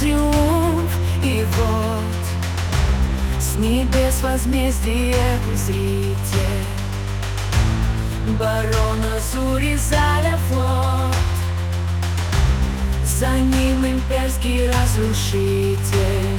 триумф. И вот с небес возмездие узрите, барона Суризаля флот, за ним имперский разрушитель.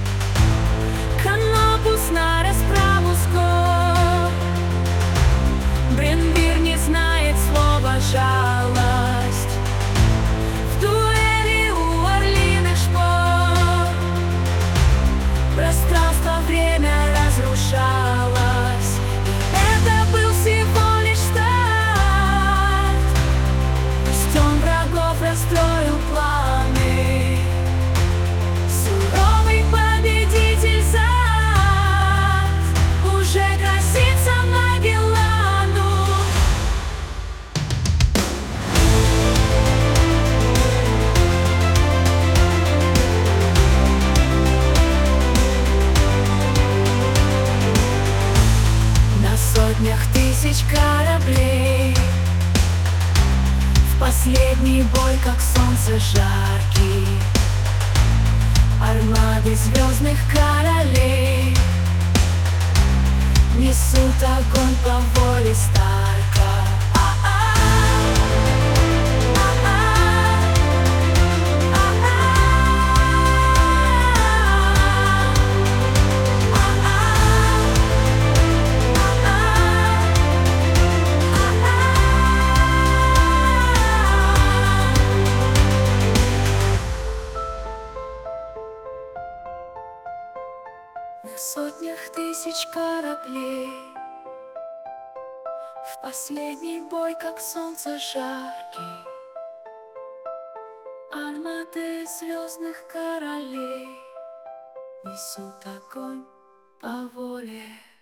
Канопус на расправу скор, Бренвир не знает слова жалость. В дуэли у орлиных шпор пространство, время разрушалось. И это был всего лишь старт. Пусть он врагов расстроил планы, суровый победитель Зат уже грозится Магеллану. На сотнях тысяч кораблей в последний бой, как солнце жаркий, армады звездных королей несут огонь по воле Старка. На сотнях тысяч кораблей в последний бой, как солнце жаркий, армады звездных королей несут огонь по воле